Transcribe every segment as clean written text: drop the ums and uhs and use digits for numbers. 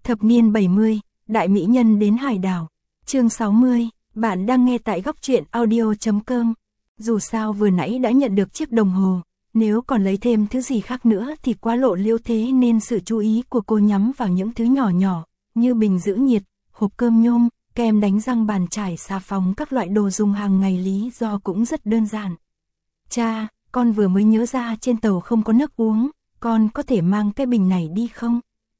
Thập niên 70, đại mỹ nhân đến hải đảo. Chương 60, bạn đang nghe tại góc truyện audio.com. Dù sao vừa nãy đã nhận được chiếc đồng hồ, nếu còn lấy thêm thứ gì khác nữa thì quá lộ liễu, thế nên sự chú ý của cô nhắm vào những thứ nhỏ nhỏ, như bình giữ nhiệt, hộp cơm nhôm, kem đánh răng, bàn chải, xà phòng, các loại đồ dùng hàng ngày. Lý do cũng rất đơn giản. Cha, con vừa mới nhớ ra trên tàu không có nước uống, con có thể mang cái bình này đi không?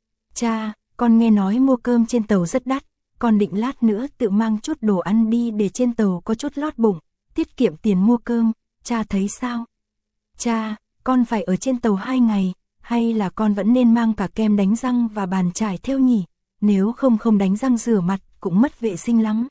Cha, con nghe nói mua cơm trên tàu rất đắt, con định lát nữa tự mang chút đồ ăn đi để trên tàu có chút lót bụng, tiết kiệm tiền mua cơm, cha thấy sao? Cha, con phải ở trên tàu 2 ngày, hay là con vẫn nên mang cả kem đánh răng và bàn chải theo nhỉ? Nếu không đánh răng rửa mặt cũng mất vệ sinh lắm.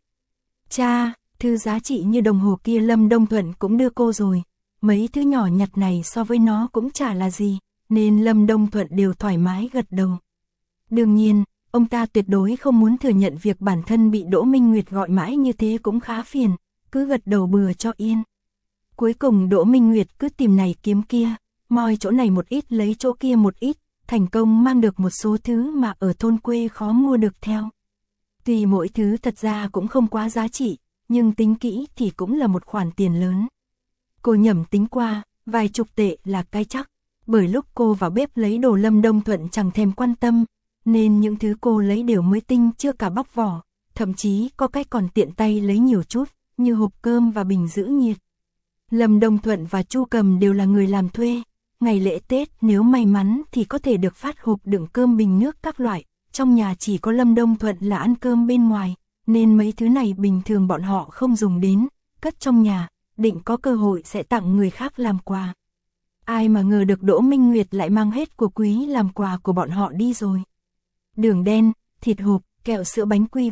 Cha, thứ giá trị như đồng hồ kia Lâm Đông Thuận cũng đưa cô rồi, mấy thứ nhỏ nhặt này so với nó cũng chả là gì, nên Lâm Đông Thuận đều thoải mái gật đầu. Đương nhiên, ông ta tuyệt đối không muốn thừa nhận việc bản thân bị Đỗ Minh Nguyệt gọi mãi như thế cũng khá phiền, cứ gật đầu bừa cho yên. Cuối cùng Đỗ Minh Nguyệt cứ tìm này kiếm kia, moi chỗ này một ít lấy chỗ kia một ít, thành công mang được một số thứ mà ở thôn quê khó mua được theo. Tuy mỗi thứ thật ra cũng không quá giá trị, nhưng tính kỹ thì cũng là một khoản tiền lớn. Cô nhẩm tính qua, vài chục tệ là cái chắc, bởi lúc cô vào bếp lấy đồ Lâm Đông Thuận chẳng thèm quan tâm, nên những thứ cô lấy đều mới tinh chưa cả bóc vỏ, thậm chí có cái còn tiện tay lấy nhiều chút, như hộp cơm và bình giữ nhiệt. Lâm Đông Thuận và Chu Cầm đều là người làm thuê, ngày lễ Tết nếu may mắn thì có thể được phát hộp đựng cơm, bình nước các loại, trong nhà chỉ có Lâm Đông Thuận là ăn cơm bên ngoài, nên mấy thứ này bình thường bọn họ không dùng đến, cất trong nhà, định có cơ hội sẽ tặng người khác làm quà. Ai mà ngờ được Đỗ Minh Nguyệt lại mang hết của quý làm quà của bọn họ đi rồi. Đường đen, thịt hộp, kẹo sữa, bánh quy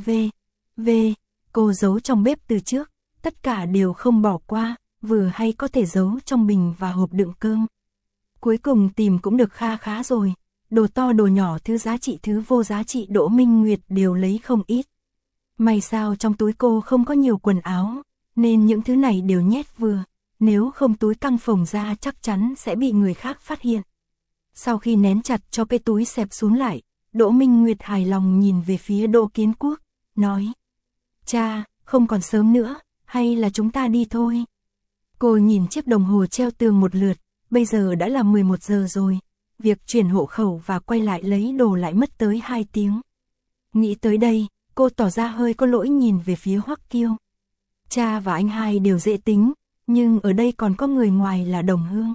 v. Cô giấu trong bếp từ trước, tất cả đều không bỏ qua, vừa hay có thể giấu trong bình và hộp đựng cơm. Cuối cùng tìm cũng được khá rồi, đồ to đồ nhỏ, thứ giá trị thứ vô giá trị Đỗ Minh Nguyệt đều lấy không ít. May sao trong túi cô không có nhiều quần áo, nên những thứ này đều nhét vừa, nếu không túi căng phồng ra chắc chắn sẽ bị người khác phát hiện. Sau khi nén chặt cho cái túi xẹp xuống lại, Đỗ Minh Nguyệt hài lòng nhìn về phía Đỗ Kiến Quốc, nói: Cha, không còn sớm nữa, hay là chúng ta đi thôi? Cô nhìn chiếc đồng hồ treo tường một lượt, bây giờ đã là 11 giờ rồi, việc chuyển hộ khẩu và quay lại lấy đồ lại mất tới 2 tiếng. Nghĩ tới đây, cô tỏ ra hơi có lỗi nhìn về phía Hoắc Kiêu. Cha và anh hai đều dễ tính, nhưng ở đây còn có người ngoài là đồng hương.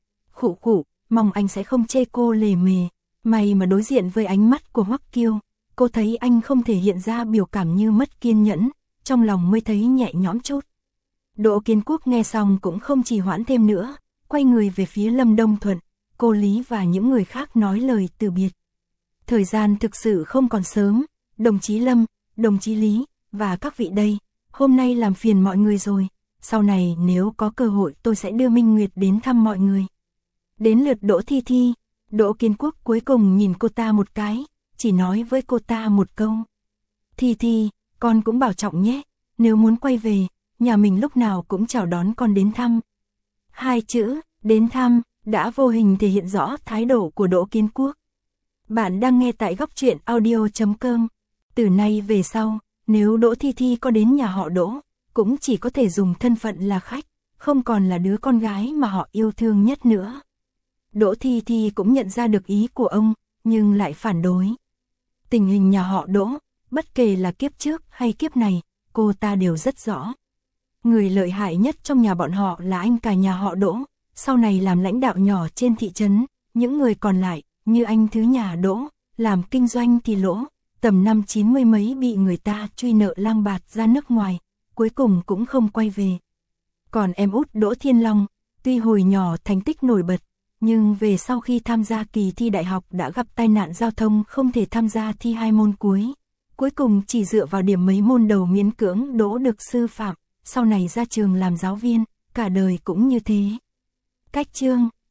Khụ, mong anh sẽ không chê cô lề mề. May mà đối diện với ánh mắt của Hoắc Kiêu, cô thấy anh không thể hiện ra biểu cảm như mất kiên nhẫn, trong lòng mới thấy nhẹ nhõm chút. Đỗ Kiến Quốc nghe xong cũng không trì hoãn thêm nữa, quay người về phía Lâm Đông Thuận, cô Lý và những người khác nói lời từ biệt. Thời gian thực sự không còn sớm, đồng chí Lâm, đồng chí Lý, và các vị đây, hôm nay làm phiền mọi người rồi, sau này nếu có cơ hội tôi sẽ đưa Minh Nguyệt đến thăm mọi người. Đến lượt Đỗ Thi Thi, Đỗ Kiến Quốc cuối cùng nhìn cô ta một cái, chỉ nói với cô ta một câu: Thi Thi, con cũng bảo trọng nhé, nếu muốn quay về, nhà mình lúc nào cũng chào đón con đến thăm. 2 chữ, đến thăm, đã vô hình thể hiện rõ thái độ của Đỗ Kiến Quốc. Bạn đang nghe tại góc truyện audio.com. Từ nay về sau, nếu Đỗ Thi Thi có đến nhà họ Đỗ, cũng chỉ có thể dùng thân phận là khách, không còn là đứa con gái mà họ yêu thương nhất nữa. Đỗ Thi Thi cũng nhận ra được ý của ông, nhưng lại phản đối. Tình hình nhà họ Đỗ, bất kể là kiếp trước hay kiếp này, cô ta đều rất rõ. Người lợi hại nhất trong nhà bọn họ là anh cả nhà họ Đỗ, sau này làm lãnh đạo nhỏ trên thị trấn, những người còn lại, như anh thứ nhà Đỗ, làm kinh doanh thì lỗ, tầm năm 90 mấy bị người ta truy nợ lang bạt ra nước ngoài, cuối cùng cũng không quay về. Còn em út Đỗ Thiên Long, tuy hồi nhỏ thành tích nổi bật, nhưng về sau khi tham gia kỳ thi đại học đã gặp tai nạn giao thông, không thể tham gia thi 2 môn cuối cùng chỉ dựa vào điểm mấy môn đầu miễn cưỡng đỗ được sư phạm, sau này ra trường làm giáo viên, cả đời cũng như thế. Cách chương